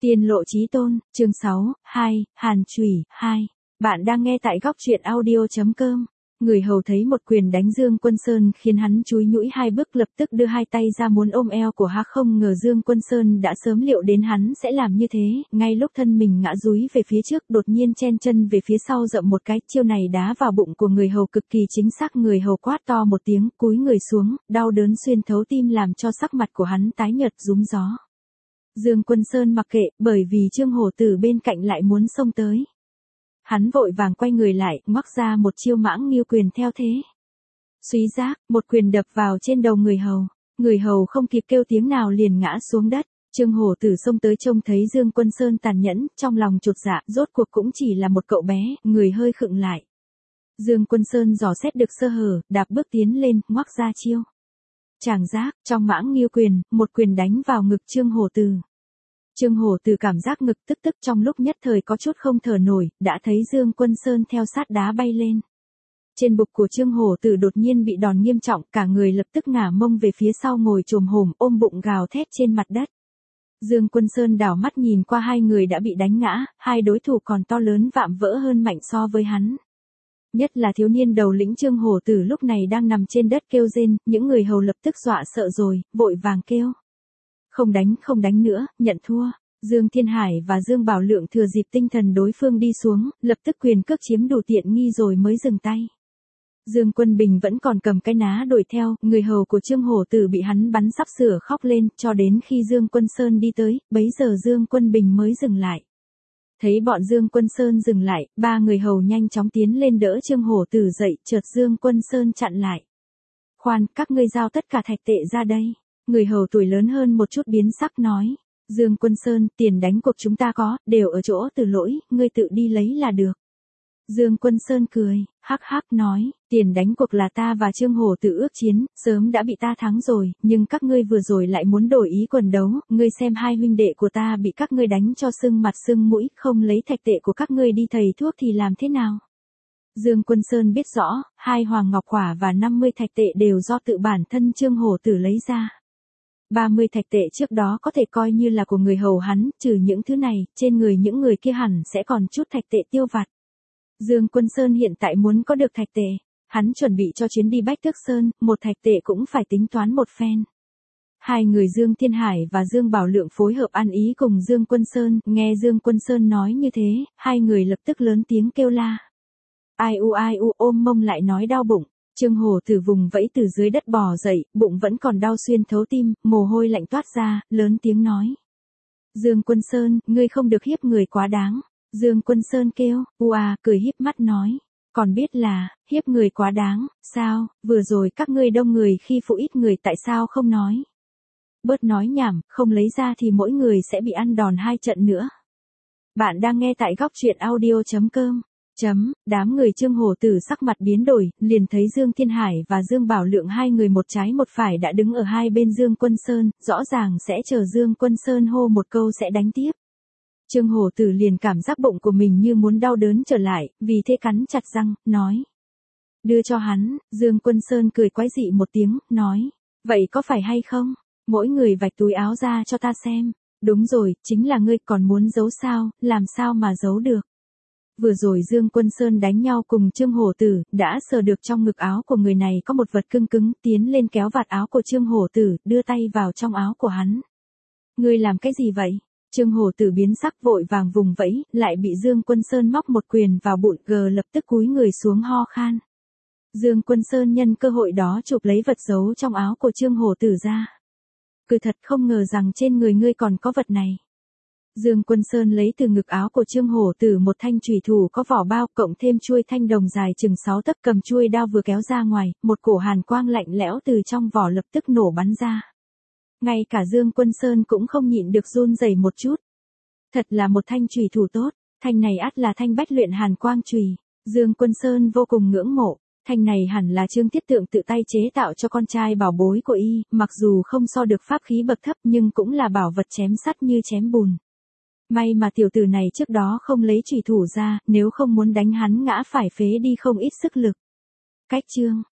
Tiên lộ chí tôn, chương 6, 2, Hàn Chủy, 2. Bạn đang nghe tại góc truyện audio.com. Người hầu thấy một quyền đánh Dương Quân Sơn khiến hắn chúi nhũi hai bước, lập tức đưa hai tay ra muốn ôm eo của hắn. Không ngờ Dương Quân Sơn đã sớm liệu đến hắn sẽ làm như thế, ngay lúc thân mình ngã dúi về phía trước đột nhiên chen chân về phía sau dậm một cái, chiêu này đá vào bụng của người hầu cực kỳ chính xác. Người hầu quát to một tiếng, cúi người xuống, đau đớn xuyên thấu tim làm cho sắc mặt của hắn tái nhợt rúm gió. Dương Quân Sơn mặc kệ, bởi vì Trương Hổ Tử bên cạnh lại muốn xông tới. Hắn vội vàng quay người lại, ngoắc ra một chiêu mãng nghiêu quyền theo thế. Suý giác, một quyền đập vào trên đầu người hầu không kịp kêu tiếng nào liền ngã xuống đất. Trương Hổ Tử xông tới trông thấy Dương Quân Sơn tàn nhẫn, trong lòng chột dạ, rốt cuộc cũng chỉ là một cậu bé, người hơi khựng lại. Dương Quân Sơn dò xét được sơ hở, đạp bước tiến lên, ngoắc ra chiêu. Tràng giác, trong mãng nghiêu quyền, một quyền đánh vào ngực Trương Hổ Tử. Trương Hổ Tử cảm giác ngực tức trong lúc nhất thời có chút không thở nổi, đã thấy Dương Quân Sơn theo sát đá bay lên. Trên bụng của Trương Hổ Tử đột nhiên bị đòn nghiêm trọng, cả người lập tức ngả mông về phía sau ngồi chồm hổm ôm bụng gào thét trên mặt đất. Dương Quân Sơn đảo mắt nhìn qua hai người đã bị đánh ngã, hai đối thủ còn to lớn vạm vỡ hơn mạnh so với hắn. Nhất là thiếu niên đầu lĩnh Trương Hổ Tử lúc này đang nằm trên đất kêu rên, những người hầu lập tức dọa sợ rồi, vội vàng kêu. Không đánh nữa, nhận thua. Dương Thiên Hải và Dương Bảo Lượng thừa dịp tinh thần đối phương đi xuống, lập tức quyền cước chiếm đủ tiện nghi rồi mới dừng tay. Dương Quân Bình vẫn còn cầm cái ná đuổi theo, người hầu của Trương Hổ Tử bị hắn bắn sắp sửa khóc lên, cho đến khi Dương Quân Sơn đi tới, bấy giờ Dương Quân Bình mới dừng lại. Thấy bọn Dương Quân Sơn dừng lại, ba người hầu nhanh chóng tiến lên đỡ Trương Hổ Tử dậy, chợt Dương Quân Sơn chặn lại. Khoan, các ngươi giao tất cả thạch tệ ra đây. Người hầu tuổi lớn hơn một chút biến sắc nói. Dương Quân Sơn, tiền đánh cuộc chúng ta có, đều ở chỗ Từ Lỗi, ngươi tự đi lấy là được. Dương Quân Sơn cười, hắc hắc nói, tiền đánh cuộc là ta và Trương Hổ Tử ước chiến, sớm đã bị ta thắng rồi, nhưng các ngươi vừa rồi lại muốn đổi ý quần đấu, ngươi xem hai huynh đệ của ta bị các ngươi đánh cho sưng mặt sưng mũi, không lấy thạch tệ của các ngươi đi thầy thuốc thì làm thế nào? Dương Quân Sơn biết rõ, 2 hoàng ngọc quả và 50 thạch tệ đều do tự bản thân Trương Hổ Tử lấy ra. 30 thạch tệ trước đó có thể coi như là của người hầu hắn, trừ những thứ này, trên người những người kia hẳn sẽ còn chút thạch tệ tiêu vặt. Dương Quân Sơn hiện tại muốn có được thạch tệ, hắn chuẩn bị cho chuyến đi Bách Tước Sơn, một thạch tệ cũng phải tính toán một phen. Hai người Dương Thiên Hải và Dương Bảo Lượng phối hợp ăn ý cùng Dương Quân Sơn, nghe Dương Quân Sơn nói như thế, hai người lập tức lớn tiếng kêu la. Ai u ôm mông lại nói đau bụng. Trương Hổ Tử vùng vẫy từ dưới đất bò dậy, bụng vẫn còn đau xuyên thấu tim, mồ hôi lạnh toát ra, lớn tiếng nói. Dương Quân Sơn, ngươi không được hiếp người quá đáng. Dương Quân Sơn kêu, cười híp mắt nói. Còn biết là, hiếp người quá đáng, sao, vừa rồi các ngươi đông người khi phụ ít người tại sao không nói. Bớt nói nhảm, không lấy ra thì mỗi người sẽ bị ăn đòn 2 trận nữa. Bạn đang nghe tại góc truyện audio.com. Đám người Trương Hổ Tử sắc mặt biến đổi, liền thấy Dương Thiên Hải và Dương Bảo Lượng hai người một trái một phải đã đứng ở hai bên Dương Quân Sơn, rõ ràng sẽ chờ Dương Quân Sơn hô một câu sẽ đánh tiếp. Trương Hổ Tử liền cảm giác bụng của mình như muốn đau đớn trở lại, vì thế cắn chặt răng, nói. Đưa cho hắn, Dương Quân Sơn cười quái dị một tiếng, nói. Vậy có phải hay không? Mỗi người vạch túi áo ra cho ta xem. Đúng rồi, chính là ngươi, còn muốn giấu sao, làm sao mà giấu được. Vừa rồi Dương Quân Sơn đánh nhau cùng Trương Hổ Tử, đã sờ được trong ngực áo của người này có một vật cứng cứng, tiến lên kéo vạt áo của Trương Hổ Tử, đưa tay vào trong áo của hắn. Ngươi làm cái gì vậy? Trương Hổ Tử biến sắc vội vàng vùng vẫy, lại bị Dương Quân Sơn móc một quyền vào bụng, lập tức cúi người xuống ho khan. Dương Quân Sơn nhân cơ hội đó chụp lấy vật giấu trong áo của Trương Hổ Tử ra. Cứ thật không ngờ rằng trên người ngươi còn có vật này. Dương Quân Sơn lấy từ ngực áo của Trương Hổ Tử một thanh chùy thủ có vỏ bao, cộng thêm chuôi thanh đồng dài chừng 6 tấc, cầm chuôi đao vừa kéo ra ngoài, một cổ hàn quang lạnh lẽo từ trong vỏ lập tức nổ bắn ra. Ngay cả Dương Quân Sơn cũng không nhịn được run rẩy một chút. Thật là một thanh chùy thủ tốt, thanh này ắt là thanh bách luyện hàn quang chùy. Dương Quân Sơn vô cùng ngưỡng mộ. Thanh này hẳn là Trương Thiết Tượng tự tay chế tạo cho con trai bảo bối của y, mặc dù không so được pháp khí bậc thấp nhưng cũng là bảo vật chém sắt như chém bùn. May mà tiểu tử này trước đó không lấy chùy thủ ra, nếu không muốn đánh hắn ngã phải phế đi không ít sức lực. Cách chương